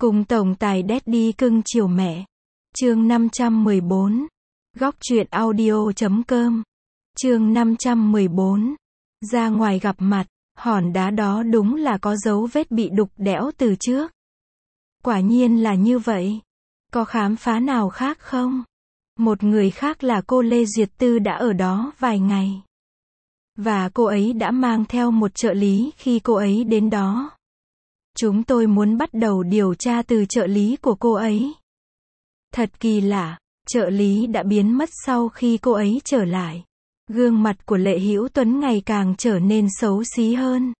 Cùng tổng tài Daddy cưng chiều mẹ. Chương 514. Góc truyện audio.com. Chương 514. Ra ngoài gặp mặt, hòn đá đó đúng là có dấu vết bị đục đẽo từ trước. Quả nhiên là như vậy. Có khám phá nào khác không? Một người khác là cô Lê Duyệt Tư đã ở đó vài ngày. Và cô ấy đã mang theo một trợ lý khi cô ấy đến đó. Chúng tôi muốn bắt đầu điều tra từ trợ lý của cô ấy. Thật kỳ lạ, trợ lý đã biến mất sau khi cô ấy trở lại. Gương mặt của Lệ Hữu Tuấn ngày càng trở nên xấu xí hơn.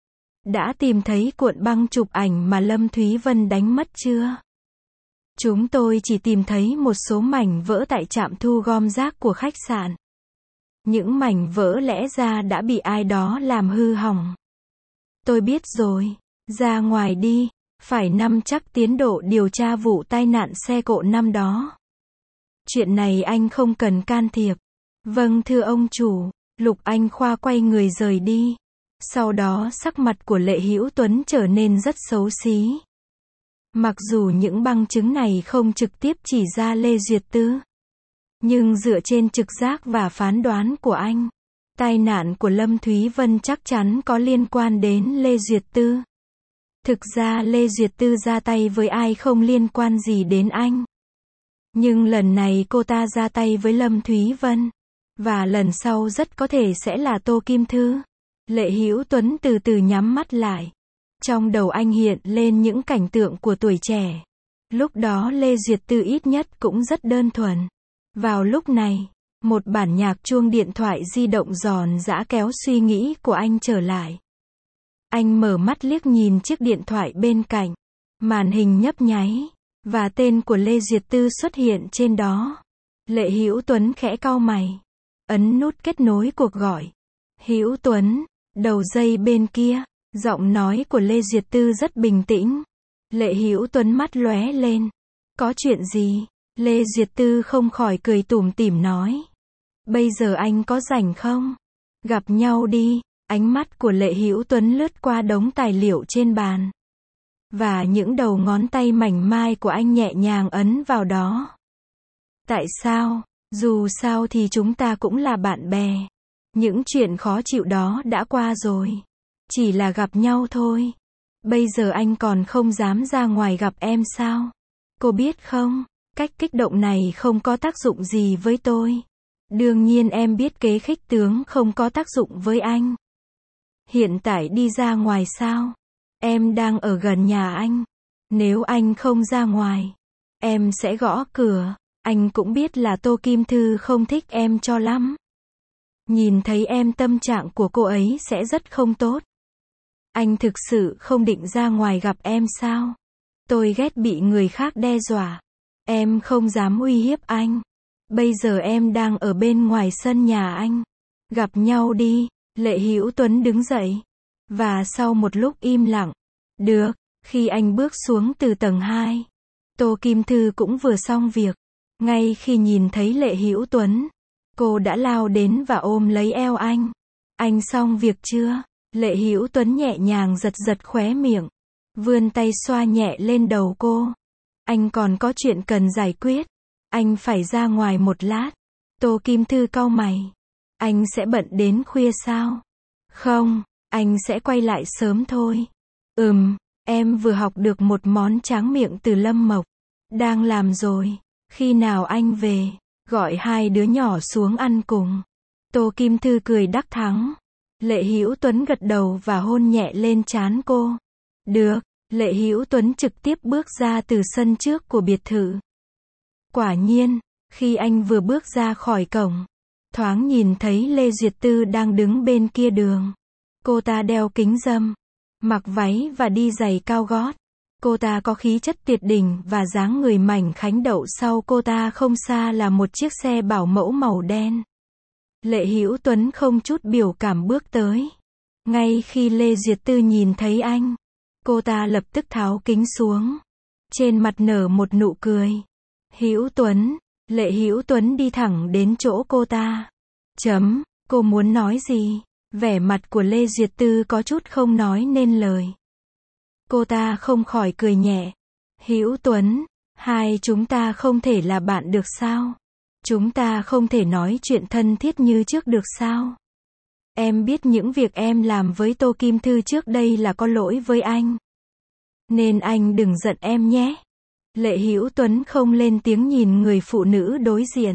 Đã tìm thấy cuộn băng chụp ảnh mà Lâm Thúy Vân đánh mất chưa? Chúng tôi chỉ tìm thấy một số mảnh vỡ tại trạm thu gom rác của khách sạn. Những mảnh vỡ lẽ ra đã bị ai đó làm hư hỏng. Tôi biết rồi, ra ngoài đi, phải nắm chắc tiến độ điều tra vụ tai nạn xe cộ năm đó. Chuyện này anh không cần can thiệp. Vâng thưa ông chủ. Lục Anh Khoa quay người rời đi. Sau đó sắc mặt của Lệ Hữu Tuấn trở nên rất xấu xí. Mặc dù những bằng chứng này không trực tiếp chỉ ra Lê Duyệt Tư, nhưng dựa trên trực giác và phán đoán của anh, tai nạn của Lâm Thúy Vân chắc chắn có liên quan đến Lê Duyệt Tư. Thực ra Lê Duyệt Tư ra tay với ai không liên quan gì đến anh. Nhưng lần này cô ta ra tay với Lâm Thúy Vân. Và lần sau rất có thể sẽ là Tô Kim Thư. Lệ Hữu Tuấn từ từ nhắm mắt lại. Trong đầu anh hiện lên những cảnh tượng của tuổi trẻ. Lúc đó Lê Duyệt Tư ít nhất cũng rất đơn thuần. Vào lúc này, một bản nhạc chuông điện thoại di động giòn giã kéo suy nghĩ của anh trở lại. Anh mở mắt liếc nhìn chiếc điện thoại bên cạnh. Màn hình nhấp nháy, và tên của Lê Duyệt Tư xuất hiện trên đó. Lệ Hữu Tuấn khẽ cau mày. Ấn nút kết nối cuộc gọi. Hữu Tuấn, đầu dây bên kia, giọng nói của Lê Duyệt Tư rất bình tĩnh. Lệ Hữu Tuấn mắt lóe lên. Có chuyện gì? Lê Duyệt Tư không khỏi cười tủm tỉm nói. Bây giờ anh có rảnh không? Gặp nhau đi. Ánh mắt của Lệ Hữu Tuấn lướt qua đống tài liệu trên bàn. Và những đầu ngón tay mảnh mai của anh nhẹ nhàng ấn vào đó. Tại sao? Dù sao thì chúng ta cũng là bạn bè. Những chuyện khó chịu đó đã qua rồi. Chỉ là gặp nhau thôi. Bây giờ anh còn không dám ra ngoài gặp em sao? Cô biết không, cách kích động này không có tác dụng gì với tôi. Đương nhiên em biết kế khích tướng không có tác dụng với anh. Hiện tại đi ra ngoài sao? Em đang ở gần nhà anh. Nếu anh không ra ngoài, em sẽ gõ cửa. Anh cũng biết là Tô Kim Thư không thích em cho lắm. Nhìn thấy em tâm trạng của cô ấy sẽ rất không tốt. Anh thực sự không định ra ngoài gặp em sao? Tôi ghét bị người khác đe dọa. Em không dám uy hiếp anh. Bây giờ em đang ở bên ngoài sân nhà anh. Gặp nhau đi. Lệ Hữu Tuấn đứng dậy. Và sau một lúc im lặng. Được. Khi anh bước xuống từ tầng 2, Tô Kim Thư cũng vừa xong việc. Ngay khi nhìn thấy Lệ Hữu Tuấn, cô đã lao đến và ôm lấy eo anh. Anh xong việc chưa? Lệ Hữu Tuấn nhẹ nhàng giật giật khóe miệng, vươn tay xoa nhẹ lên đầu cô. Anh còn có chuyện cần giải quyết. Anh phải ra ngoài một lát. Tô Kim Thư cau mày. Anh sẽ bận đến khuya sao? Không, anh sẽ quay lại sớm thôi. Em vừa học được một món tráng miệng từ Lâm Mộc. Đang làm rồi. Khi nào anh về, gọi hai đứa nhỏ xuống ăn cùng. Tô Kim Thư cười đắc thắng. Lệ Hữu Tuấn gật đầu và hôn nhẹ lên trán cô. Được. Lệ Hữu Tuấn trực tiếp bước ra từ sân trước của biệt thự. Quả nhiên, khi anh vừa bước ra khỏi cổng, thoáng nhìn thấy Lê Duyệt Tư đang đứng bên kia đường. Cô ta đeo kính râm, mặc váy và đi giày cao gót. Cô ta có khí chất tuyệt đỉnh và dáng người mảnh khảnh. Đậu sau cô ta không xa là một chiếc xe bảo mẫu màu đen. Lệ Hữu Tuấn không chút biểu cảm bước tới. Ngay khi Lê Duyệt Tư nhìn thấy anh, cô ta lập tức tháo kính xuống. Trên mặt nở một nụ cười. Hữu Tuấn. Lệ Hữu Tuấn đi thẳng đến chỗ cô ta. Cô muốn nói gì? Vẻ mặt của Lê Duyệt Tư có chút không nói nên lời. Cô ta không khỏi cười nhẹ. Hữu Tuấn, hai chúng ta không thể là bạn được sao? Chúng ta không thể nói chuyện thân thiết như trước được sao? Em biết những việc em làm với Tô Kim Thư trước đây là có lỗi với anh. Nên anh đừng giận em nhé. Lệ Hữu Tuấn không lên tiếng nhìn người phụ nữ đối diện.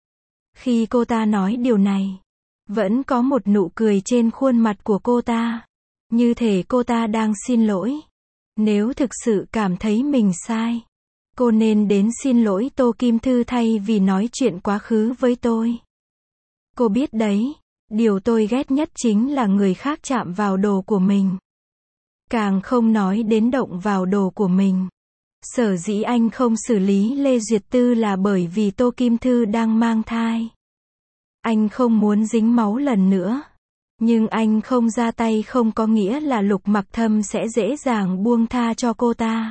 Khi cô ta nói điều này, vẫn có một nụ cười trên khuôn mặt của cô ta. Như thể cô ta đang xin lỗi. Nếu thực sự cảm thấy mình sai, cô nên đến xin lỗi Tô Kim Thư thay vì nói chuyện quá khứ với tôi. Cô biết đấy, điều tôi ghét nhất chính là người khác chạm vào đồ của mình. Càng không nói đến động vào đồ của mình. Sở dĩ anh không xử lý Lê Duyệt Tư là bởi vì Tô Kim Thư đang mang thai. Anh không muốn dính máu lần nữa. Nhưng anh không ra tay không có nghĩa là Lục Mặc Thâm sẽ dễ dàng buông tha cho cô ta.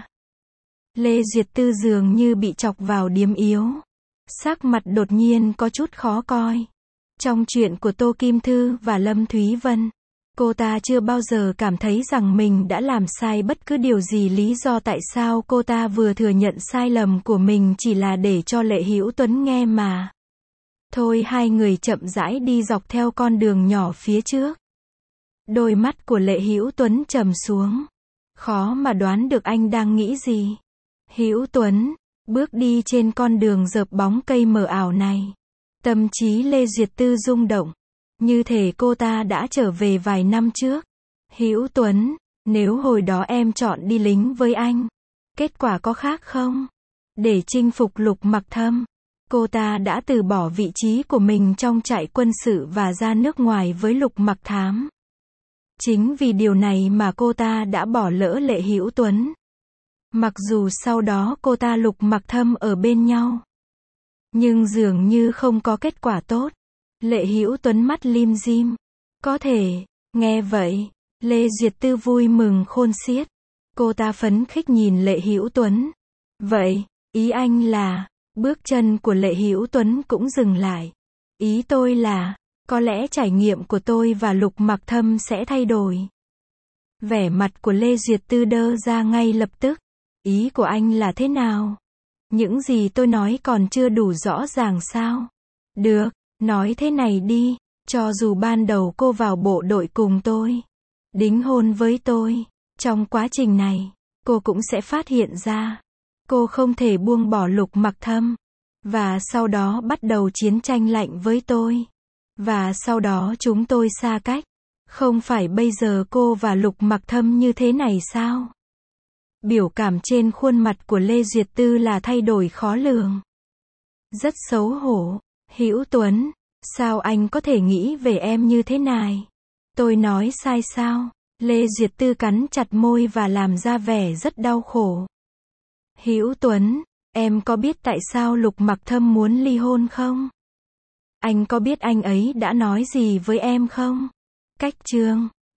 Lê Duyệt Tư dường như bị chọc vào điểm yếu. Sắc mặt đột nhiên có chút khó coi. Trong chuyện của Tô Kim Thư và Lâm Thúy Vân, cô ta chưa bao giờ cảm thấy rằng mình đã làm sai bất cứ điều gì. Lý do tại sao cô ta vừa thừa nhận sai lầm của mình chỉ là để cho Lệ Hữu Tuấn nghe mà. Thôi hai người chậm rãi đi dọc theo con đường nhỏ phía trước. Đôi mắt của Lệ Hữu Tuấn trầm xuống. Khó mà đoán được anh đang nghĩ gì. Hữu Tuấn, bước đi trên con đường rợp bóng cây mờ ảo này. Tâm trí Lê Duyệt Tư rung động. Như thể cô ta đã trở về vài năm trước. Hữu Tuấn, nếu hồi đó em chọn đi lính với anh, kết quả có khác không? Để chinh phục Lục Mặc Thâm, cô ta đã từ bỏ vị trí của mình trong trại quân sự và ra nước ngoài với Lục Mặc Thám. Chính vì điều này mà cô ta đã bỏ lỡ Lệ Hữu Tuấn. Mặc dù sau đó cô ta Lục Mặc Thâm ở bên nhau, nhưng dường như không có kết quả tốt. Lệ Hữu Tuấn mắt lim dim. Có thể, nghe vậy, Lê Duyệt Tư vui mừng khôn xiết. Cô ta phấn khích nhìn Lệ Hữu Tuấn. Vậy, ý anh là, bước chân của Lệ Hữu Tuấn cũng dừng lại. Ý tôi là, có lẽ trải nghiệm của tôi và Lục Mặc Thâm sẽ thay đổi. Vẻ mặt của Lê Duyệt Tư đơ ra ngay lập tức. Ý của anh là thế nào? Những gì tôi nói còn chưa đủ rõ ràng sao? Được, nói thế này đi, cho dù ban đầu cô vào bộ đội cùng tôi, đính hôn với tôi, trong quá trình này, cô cũng sẽ phát hiện ra, cô không thể buông bỏ Lục Mặc Thâm, và sau đó bắt đầu chiến tranh lạnh với tôi, và sau đó chúng tôi xa cách. Không phải bây giờ cô và Lục Mặc Thâm như thế này sao? Biểu cảm trên khuôn mặt của Lê Duyệt Tư là thay đổi khó lường. Rất xấu hổ. Hữu Tuấn, sao anh có thể nghĩ về em như thế này? Tôi nói sai sao? Lê Duyệt Tư cắn chặt môi và làm ra vẻ rất đau khổ. Hữu Tuấn, em có biết tại sao Lục Mặc Thâm muốn ly hôn không? Anh có biết anh ấy đã nói gì với em không? Cách chương